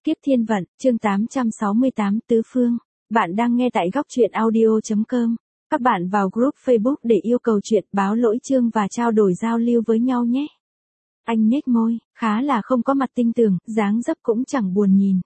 Kiếp thiên vận, chương 868 tứ phương. Bạn đang nghe tại góc truyện audio.com. Các bạn vào group Facebook để yêu cầu chuyện báo lỗi chương và trao đổi giao lưu với nhau nhé. Anh nhếch môi, khá là không có mặt tinh tường, dáng dấp cũng chẳng buồn nhìn.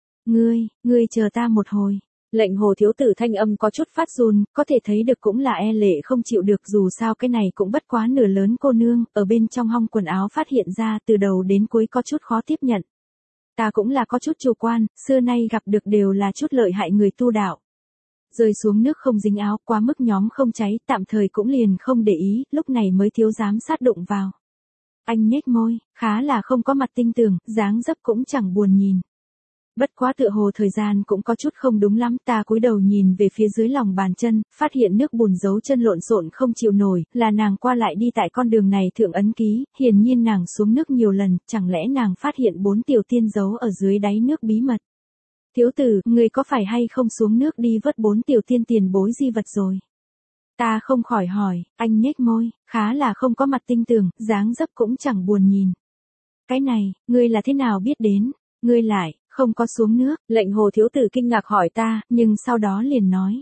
Ngươi chờ ta một hồi. Lệnh Hồ thiếu tử thanh âm có chút phát run, có thể thấy được cũng là e lệ không chịu được, dù sao cái này cũng bất quá nửa lớn cô nương, ở bên trong hong quần áo phát hiện ra từ đầu đến cuối có chút khó tiếp nhận. Ta cũng là có chút chủ quan, xưa nay gặp được đều là chút lợi hại người tu đạo. Rơi xuống nước không dính áo, quá mức nhóm không cháy, tạm thời cũng liền không để ý, lúc này mới thiếu giám sát đụng vào. Anh nhếch môi, khá là không có mặt tinh tường, dáng dấp cũng chẳng buồn nhìn. Bất quá tựa hồ thời gian cũng có chút không đúng lắm, ta cúi đầu nhìn về phía dưới lòng bàn chân, phát hiện nước bùn dấu chân lộn xộn không chịu nổi, là nàng qua lại đi tại con đường này thượng ấn ký, hiển nhiên nàng xuống nước nhiều lần, chẳng lẽ nàng phát hiện 4 tiểu tiên dấu ở dưới đáy nước bí mật. Thiếu tử, người có phải hay không xuống nước đi vớt 4 tiểu tiên tiền bối di vật rồi? Ta không khỏi hỏi, anh nhếch môi, khá là không có mặt tinh tường, dáng dấp cũng chẳng buồn nhìn. Cái này, ngươi là thế nào biết đến? Ngươi lại không có xuống nước. Lệnh Hồ thiếu tử kinh ngạc hỏi ta, nhưng sau đó liền nói.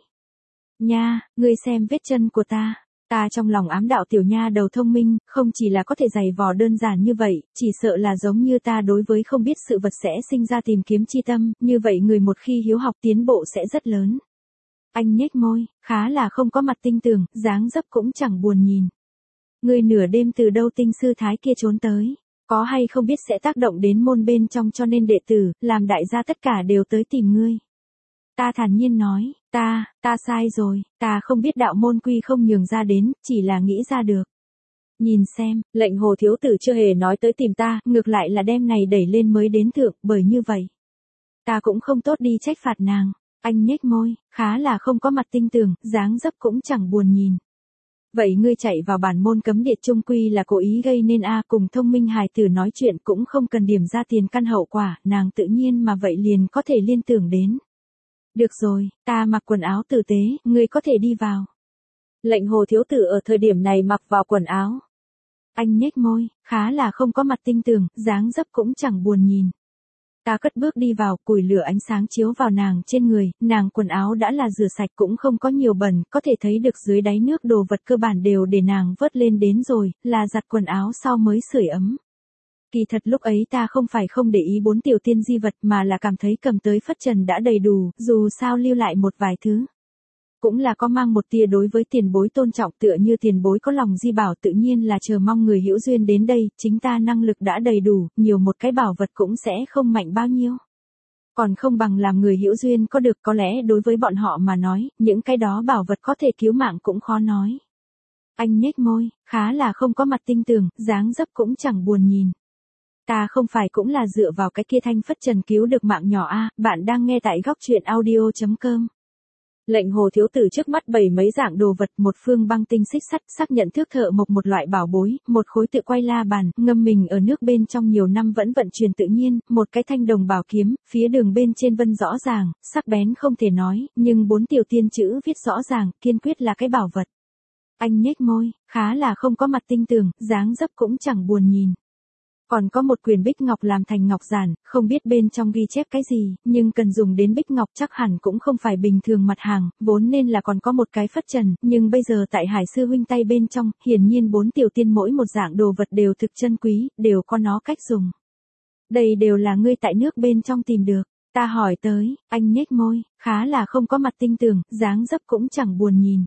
Nha, ngươi xem vết chân của ta. Ta trong lòng ám đạo tiểu nha đầu thông minh, không chỉ là có thể giày vò đơn giản như vậy, chỉ sợ là giống như ta đối với không biết sự vật sẽ sinh ra tìm kiếm chi tâm, như vậy người một khi hiếu học tiến bộ sẽ rất lớn. Anh nhếch môi, khá là không có mặt tinh tường, dáng dấp cũng chẳng buồn nhìn. Ngươi nửa đêm từ đâu tinh sư thái kia trốn tới? Có hay không biết sẽ tác động đến môn bên trong cho nên đệ tử, làm đại gia tất cả đều tới tìm ngươi. Ta thản nhiên nói, ta sai rồi, ta không biết đạo môn quy không nhường ra đến, chỉ là nghĩ ra được. Nhìn xem, lệnh Hồ thiếu tử chưa hề nói tới tìm ta, ngược lại là đem này đẩy lên mới đến thượng, bởi như vậy. Ta cũng không tốt đi trách phạt nàng. Anh nhếch môi, khá là không có mặt tinh tường, dáng dấp cũng chẳng buồn nhìn. Vậy ngươi chạy vào bản môn cấm địa trung quy là cố ý gây nên cùng thông minh hài tử nói chuyện cũng không cần điểm ra tiền căn hậu quả, nàng tự nhiên mà vậy liền có thể liên tưởng đến. Được rồi, ta mặc quần áo tử tế, ngươi có thể đi vào. Lệnh Hồ thiếu tử ở thời điểm này mặc vào quần áo. Anh nhếch môi, khá là không có mặt tinh tường, dáng dấp cũng chẳng buồn nhìn. Ta cất bước đi vào, củi lửa ánh sáng chiếu vào nàng trên người, nàng quần áo đã là rửa sạch cũng không có nhiều bẩn, có thể thấy được dưới đáy nước đồ vật cơ bản đều để nàng vớt lên đến rồi, là giặt quần áo sau mới sưởi ấm. Kỳ thật lúc ấy ta không phải không để ý 4 tiểu tiên di vật mà là cảm thấy cầm tới phất trần đã đầy đủ, dù sao lưu lại một vài thứ. Cũng là có mang một tia đối với tiền bối tôn trọng, tựa như tiền bối có lòng di bảo tự nhiên là chờ mong người hữu duyên đến đây, chính ta năng lực đã đầy đủ, nhiều một cái bảo vật cũng sẽ không mạnh bao nhiêu. Còn không bằng làm người hữu duyên có được, có lẽ đối với bọn họ mà nói, những cái đó bảo vật có thể cứu mạng cũng khó nói. Anh nhếch môi, khá là không có mặt tinh tường, dáng dấp cũng chẳng buồn nhìn. Ta không phải cũng là dựa vào cái kia thanh phất trần cứu được mạng nhỏ bạn đang nghe tại góc truyện audio.com. Lệnh Hồ thiếu tử trước mắt bày mấy dạng đồ vật, một phương băng tinh xích sắt, xác nhận thước thợ mộc một loại bảo bối, một khối tự quay la bàn, ngâm mình ở nước bên trong nhiều năm vẫn vận chuyển tự nhiên, một cái thanh đồng bảo kiếm, phía đường bên trên vân rõ ràng, sắc bén không thể nói, nhưng 4 tiểu tiên chữ viết rõ ràng, kiên quyết là cái bảo vật. Anh nhếch môi, khá là không có mặt tinh tường, dáng dấp cũng chẳng buồn nhìn. Còn có một quyển bích ngọc làm thành ngọc giản, không biết bên trong ghi chép cái gì, nhưng cần dùng đến bích ngọc chắc hẳn cũng không phải bình thường mặt hàng, vốn nên là còn có một cái phất trần, nhưng bây giờ tại Hải sư huynh tay bên trong, hiển nhiên 4 tiểu tiên mỗi một dạng đồ vật đều thực chân quý, đều có nó cách dùng. Đây đều là ngươi tại nước bên trong tìm được, ta hỏi tới, anh nhếch môi, khá là không có mặt tinh tường, dáng dấp cũng chẳng buồn nhìn.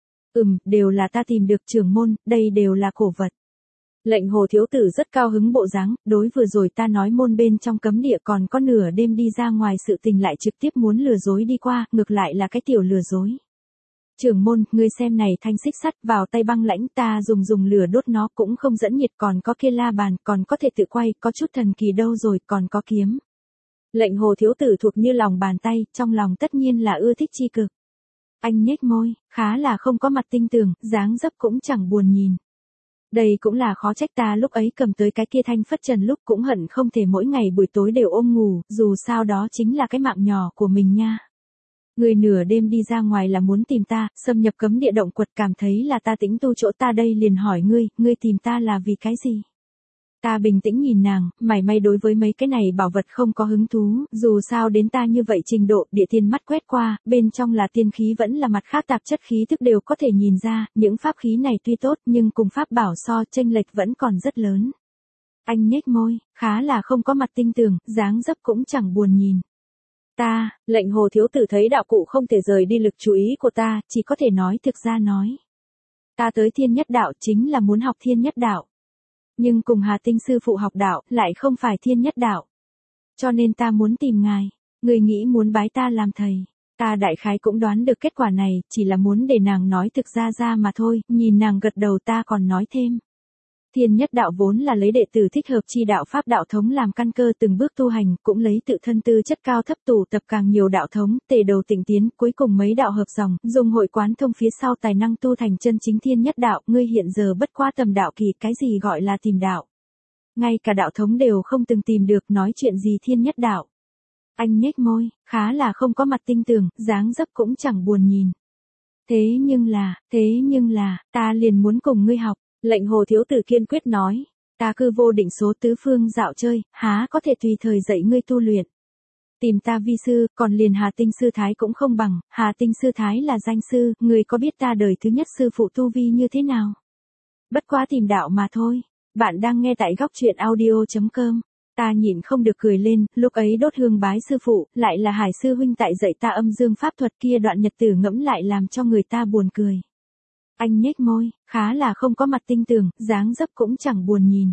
Đều là ta tìm được trưởng môn, đây đều là cổ vật. Lệnh Hồ thiếu tử rất cao hứng bộ dáng, đối vừa rồi ta nói môn bên trong cấm địa còn có nửa đêm đi ra ngoài sự tình lại trực tiếp muốn lừa dối đi qua, ngược lại là cái tiểu lừa dối. Trưởng môn, ngươi xem này thanh xích sắt vào tay băng lãnh, ta dùng lửa đốt nó cũng không dẫn nhiệt, còn có kia la bàn, còn có thể tự quay, có chút thần kỳ đâu rồi, còn có kiếm. Lệnh Hồ thiếu tử thuộc như lòng bàn tay, trong lòng tất nhiên là ưa thích chi cực. Anh nhếch môi, khá là không có mặt tinh tường, dáng dấp cũng chẳng buồn nhìn. Đây cũng là khó trách ta lúc ấy cầm tới cái kia thanh phất trần lúc cũng hận không thể mỗi ngày buổi tối đều ôm ngủ, dù sao đó chính là cái mạng nhỏ của mình nha. Người nửa đêm đi ra ngoài là muốn tìm ta, xâm nhập cấm địa động quật cảm thấy là ta tĩnh tu chỗ ta đây liền hỏi ngươi tìm ta là vì cái gì? Ta bình tĩnh nhìn nàng, mảy may đối với mấy cái này bảo vật không có hứng thú, dù sao đến ta như vậy trình độ, địa tiên mắt quét qua, bên trong là tiên khí vẫn là mặt khác tạp chất khí thức đều có thể nhìn ra, những pháp khí này tuy tốt nhưng cùng pháp bảo so chênh lệch vẫn còn rất lớn. Anh nhếch môi, khá là không có mặt tinh tường, dáng dấp cũng chẳng buồn nhìn. Lệnh Hồ thiếu tử thấy đạo cụ không thể rời đi lực chú ý của ta, chỉ có thể nói thực ra nói. Ta tới thiên nhất đạo chính là muốn học thiên nhất đạo. Nhưng cùng Hà Tinh sư phụ học đạo, lại không phải thiên nhất đạo. Cho nên ta muốn tìm ngài, người nghĩ muốn bái ta làm thầy. Ta đại khái cũng đoán được kết quả này, chỉ là muốn để nàng nói thực ra mà thôi, nhìn nàng gật đầu ta còn nói thêm. Thiên nhất đạo vốn là lấy đệ tử thích hợp chi đạo pháp đạo thống làm căn cơ từng bước tu hành, cũng lấy tự thân tư chất cao thấp tụ tập càng nhiều đạo thống, tề đầu tịnh tiến, cuối cùng mấy đạo hợp dòng, dùng hội quán thông phía sau tài năng tu thành chân chính thiên nhất đạo, ngươi hiện giờ bất qua tầm đạo kỳ, cái gì gọi là tìm đạo. Ngay cả đạo thống đều không từng tìm được, nói chuyện gì thiên nhất đạo. Anh nhếch môi, khá là không có mặt tinh tường, dáng dấp cũng chẳng buồn nhìn. Thế nhưng là, ta liền muốn cùng ngươi học. Lệnh Hồ thiếu tử kiên quyết nói, ta cư vô định số tứ phương dạo chơi, há có thể tùy thời dạy ngươi tu luyện. Tìm ta vi sư, còn liền Hà Tinh sư thái cũng không bằng, Hà Tinh sư thái là danh sư, ngươi có biết ta đời thứ nhất sư phụ tu vi như thế nào? Bất quá tìm đạo mà thôi. Bạn đang nghe tại góc truyện audio.com. Ta nhịn không được cười lên, lúc ấy đốt hương bái sư phụ, lại là Hải sư huynh tại dạy ta âm dương pháp thuật kia đoạn nhật tử ngẫm lại làm cho người ta buồn cười. Anh nhếch môi, khá là không có mặt tinh tường, dáng dấp cũng chẳng buồn nhìn.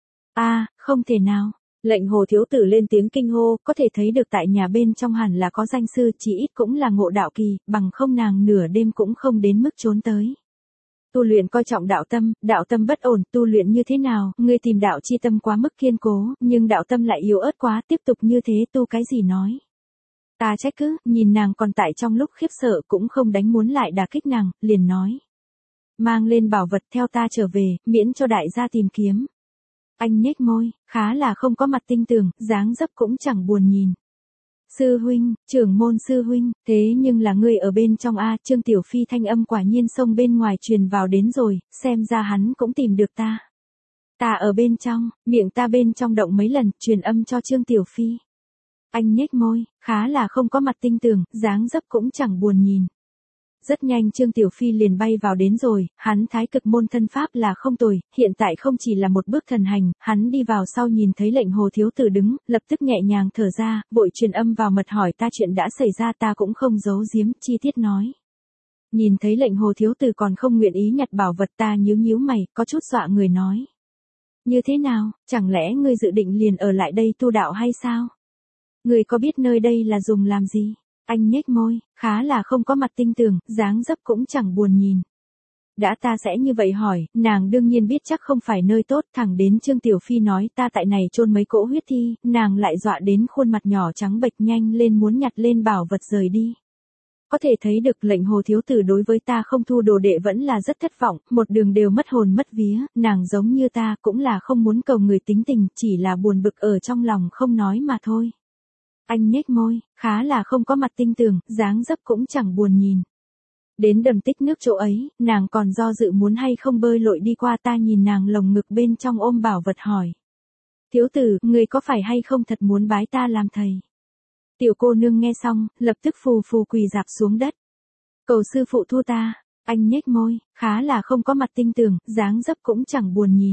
Không thể nào. Lệnh Hồ thiếu tử lên tiếng kinh hô, có thể thấy được tại nhà bên trong hẳn là có danh sư, chỉ ít cũng là ngộ đạo kỳ, bằng không nàng nửa đêm cũng không đến mức trốn tới. Tu luyện coi trọng đạo tâm bất ổn, tu luyện như thế nào, ngươi tìm đạo chi tâm quá mức kiên cố, nhưng đạo tâm lại yếu ớt quá, tiếp tục như thế tu cái gì nói. Ta trách cứ, nhìn nàng còn tại trong lúc khiếp sợ cũng không đánh muốn lại đả kích nàng, liền nói. Mang lên bảo vật theo ta trở về, miễn cho đại gia tìm kiếm. Anh nhếch môi, khá là không có mặt tinh tường, dáng dấp cũng chẳng buồn nhìn. Sư huynh, trưởng môn sư huynh, thế nhưng là ngươi ở bên trong a, Trương Tiểu Phi thanh âm quả nhiên xông bên ngoài truyền vào đến rồi, xem ra hắn cũng tìm được ta. Ta ở bên trong, miệng ta bên trong động mấy lần, truyền âm cho Trương Tiểu Phi. Anh nhếch môi, khá là không có mặt tinh tường, dáng dấp cũng chẳng buồn nhìn. Rất nhanh Trương Tiểu Phi liền bay vào đến rồi, hắn thái cực môn thân pháp là không tồi, hiện tại không chỉ là một bước thần hành, hắn đi vào sau nhìn thấy lệnh Hồ thiếu tử đứng, lập tức nhẹ nhàng thở ra, vội truyền âm vào mật hỏi ta chuyện đã xảy ra, ta cũng không giấu giếm, chi tiết nói. Nhìn thấy lệnh Hồ thiếu tử còn không nguyện ý nhặt bảo vật, ta nhíu mày, có chút dọa người nói. Như thế nào, chẳng lẽ ngươi dự định liền ở lại đây tu đạo hay sao? Ngươi có biết nơi đây là dùng làm gì? Anh nhếch môi, khá là không có mặt tinh tường, dáng dấp cũng chẳng buồn nhìn. Đã ta sẽ như vậy hỏi, nàng đương nhiên biết chắc không phải nơi tốt, thẳng đến Trương Tiểu Phi nói ta tại này chôn mấy cỗ huyết thi, nàng lại dọa đến khuôn mặt nhỏ trắng bệch nhanh lên muốn nhặt lên bảo vật rời đi. Có thể thấy được lệnh Hồ thiếu tử đối với ta không thu đồ đệ vẫn là rất thất vọng, một đường đều mất hồn mất vía, nàng giống như ta cũng là không muốn cầu người tính tình, chỉ là buồn bực ở trong lòng không nói mà thôi. Anh nhếch môi, khá là không có mặt tinh tường, dáng dấp cũng chẳng buồn nhìn. Đến đầm tích nước chỗ ấy, nàng còn do dự muốn hay không bơi lội đi qua, ta nhìn nàng lồng ngực bên trong ôm bảo vật hỏi. Thiếu tử, người có phải hay không thật muốn bái ta làm thầy? Tiểu cô nương nghe xong, lập tức phù phù quỳ rạp xuống đất. Cầu sư phụ thu ta. Anh nhếch môi, khá là không có mặt tinh tường, dáng dấp cũng chẳng buồn nhìn.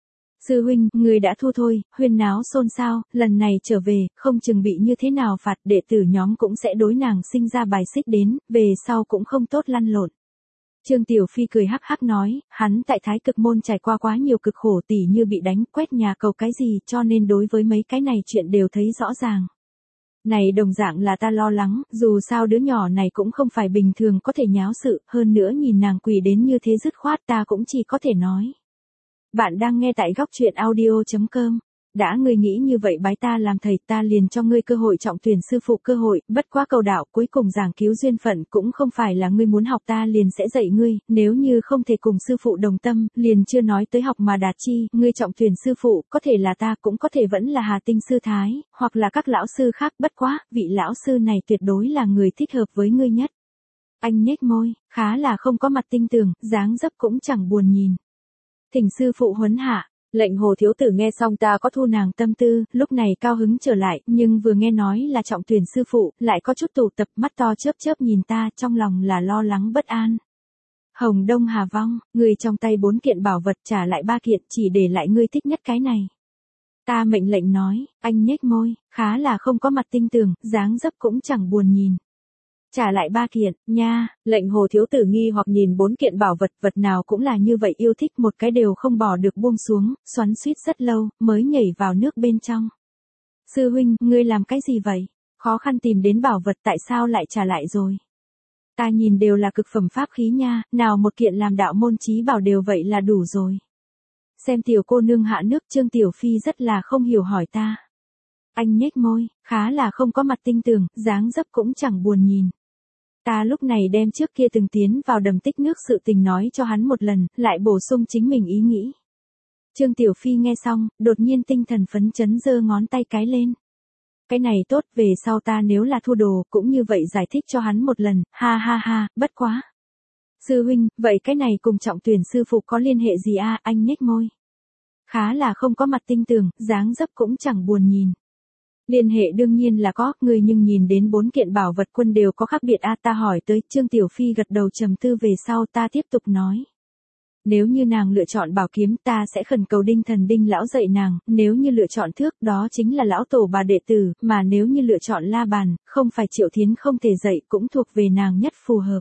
Sư huynh, người đã thu thôi, huyên náo xôn xao, lần này trở về, không chừng bị như thế nào phạt, đệ tử nhóm cũng sẽ đối nàng sinh ra bài xích đến, về sau cũng không tốt lăn lộn. Trương Tiểu Phi cười hắc hắc nói, hắn tại thái cực môn trải qua quá nhiều cực khổ, tỉ như bị đánh, quét nhà cầu cái gì, cho nên đối với mấy cái này chuyện đều thấy rõ ràng. Này đồng dạng là ta lo lắng, dù sao đứa nhỏ này cũng không phải bình thường có thể nháo sự, hơn nữa nhìn nàng quỳ đến như thế dứt khoát, ta cũng chỉ có thể nói. Bạn đang nghe tại góc truyện audio.com. Đã ngươi nghĩ như vậy bái ta làm thầy, ta liền cho ngươi cơ hội trọng tuyển sư phụ cơ hội, bất quá cầu đạo cuối cùng giảng cứu duyên phận cũng không phải là ngươi muốn học ta liền sẽ dạy ngươi, nếu như không thể cùng sư phụ đồng tâm, liền chưa nói tới học mà đạt chi, ngươi trọng tuyển sư phụ, có thể là ta cũng có thể vẫn là Hà Tinh sư thái, hoặc là các lão sư khác, bất quá, vị lão sư này tuyệt đối là người thích hợp với ngươi nhất. Anh nhếch môi, khá là không có mặt tinh tường, dáng dấp cũng chẳng buồn nhìn. Thỉnh sư phụ huấn hạ. Lệnh Hồ thiếu tử nghe xong ta có thu nàng tâm tư, lúc này cao hứng trở lại, nhưng vừa nghe nói là trọng tuyển sư phụ, lại có chút tụ tập, mắt to chớp chớp nhìn ta, trong lòng là lo lắng bất an. Hồng Đông Hà Vong, người trong tay 4 kiện bảo vật trả lại 3 kiện, chỉ để lại ngươi thích nhất cái này. Ta mệnh lệnh nói, anh nhếch môi, khá là không có mặt tinh tường, dáng dấp cũng chẳng buồn nhìn. Trả lại 3 kiện, nha, Lệnh Hồ thiếu tử nghi hoặc nhìn 4 kiện bảo vật, vật nào cũng là như vậy yêu thích, một cái đều không bỏ được buông xuống, xoắn xuýt rất lâu, mới nhảy vào nước bên trong. Sư huynh, ngươi làm cái gì vậy? Khó khăn tìm đến bảo vật tại sao lại trả lại rồi? Ta nhìn đều là cực phẩm pháp khí nha, nào một kiện làm đạo môn chí bảo đều vậy là đủ rồi. Xem tiểu cô nương hạ nước, Trương Tiểu Phi rất là không hiểu hỏi ta. Anh nhếch môi, khá là không có mặt tinh tường, dáng dấp cũng chẳng buồn nhìn. Ta lúc này đem trước kia từng tiến vào đầm tích nước sự tình nói cho hắn một lần, lại bổ sung chính mình ý nghĩ. Trương Tiểu Phi nghe xong, đột nhiên tinh thần phấn chấn giơ ngón tay cái lên. Cái này tốt, về sau ta nếu là thua đồ, cũng như vậy giải thích cho hắn một lần, ha ha ha, bất quá. Sư huynh, vậy cái này cùng trọng tuyển sư phụ có liên hệ gì a? Anh nhếch môi. Khá là không có mặt tinh tường, dáng dấp cũng chẳng buồn nhìn. Liên hệ đương nhiên là có, người nhưng nhìn đến 4 kiện bảo vật quân đều có khác biệt a. Ta hỏi tới, Trương Tiểu Phi gật đầu trầm tư về sau ta tiếp tục nói. Nếu như nàng lựa chọn bảo kiếm ta sẽ khẩn cầu Đinh Thần Đinh lão dạy nàng, nếu như lựa chọn thước đó chính là lão tổ bà đệ tử, mà nếu như lựa chọn la bàn, không phải Triệu Thiến không thể dạy cũng thuộc về nàng nhất phù hợp.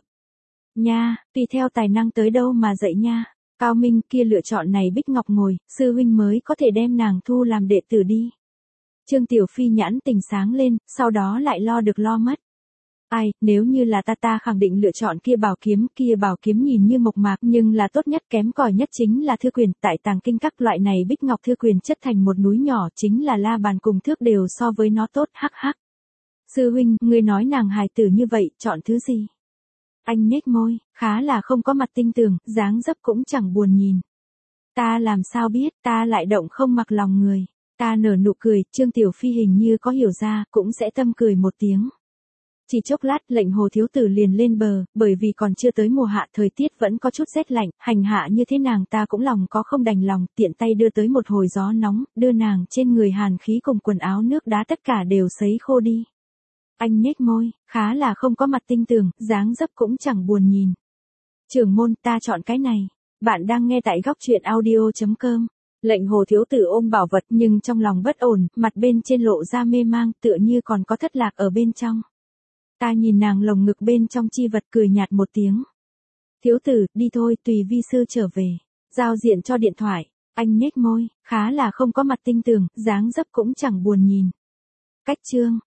Nha, tùy theo tài năng tới đâu mà dạy nha. Cao Minh kia lựa chọn này Bích Ngọc ngồi, sư huynh mới có thể đem nàng thu làm đệ tử đi. Trương Tiểu Phi nhãn tình sáng lên, sau đó lại lo được lo mất. Ai, nếu như là ta khẳng định lựa chọn kia bảo kiếm nhìn như mộc mạc nhưng là tốt nhất kém cỏi nhất chính là thư quyền, tại tàng kinh các loại này Bích Ngọc thư quyền chất thành một núi nhỏ chính là la bàn cùng thước đều so với nó tốt, hắc hắc. Sư huynh, ngươi nói nàng hài tử như vậy, chọn thứ gì? Anh nhếch môi, khá là không có mặt tinh tường, dáng dấp cũng chẳng buồn nhìn. Ta làm sao biết, ta lại động không mặc lòng người. Ta nở nụ cười, Trương Tiểu Phi hình như có hiểu ra, cũng sẽ tâm cười một tiếng. Chỉ chốc lát, Lệnh Hồ thiếu tử liền lên bờ, bởi vì còn chưa tới mùa hạ, thời tiết vẫn có chút rét lạnh, hành hạ như thế nàng ta cũng lòng có không đành lòng, tiện tay đưa tới một hồi gió nóng, đưa nàng trên người hàn khí cùng quần áo nước đá tất cả đều sấy khô đi. Anh nhếch môi, khá là không có mặt tinh tường, dáng dấp cũng chẳng buồn nhìn. Trưởng môn, ta chọn cái này. Bạn đang nghe tại góc truyện audio.com. Lệnh Hồ thiếu tử ôm bảo vật nhưng trong lòng bất ổn, mặt bên trên lộ ra mê mang, tựa như còn có thất lạc ở bên trong. Ta nhìn nàng lồng ngực bên trong chi vật cười nhạt một tiếng. Thiếu tử, đi thôi, tùy vi sư trở về. Giao diện cho điện thoại. Anh nhếch môi, khá là không có mặt tinh tường, dáng dấp cũng chẳng buồn nhìn. Cách chương.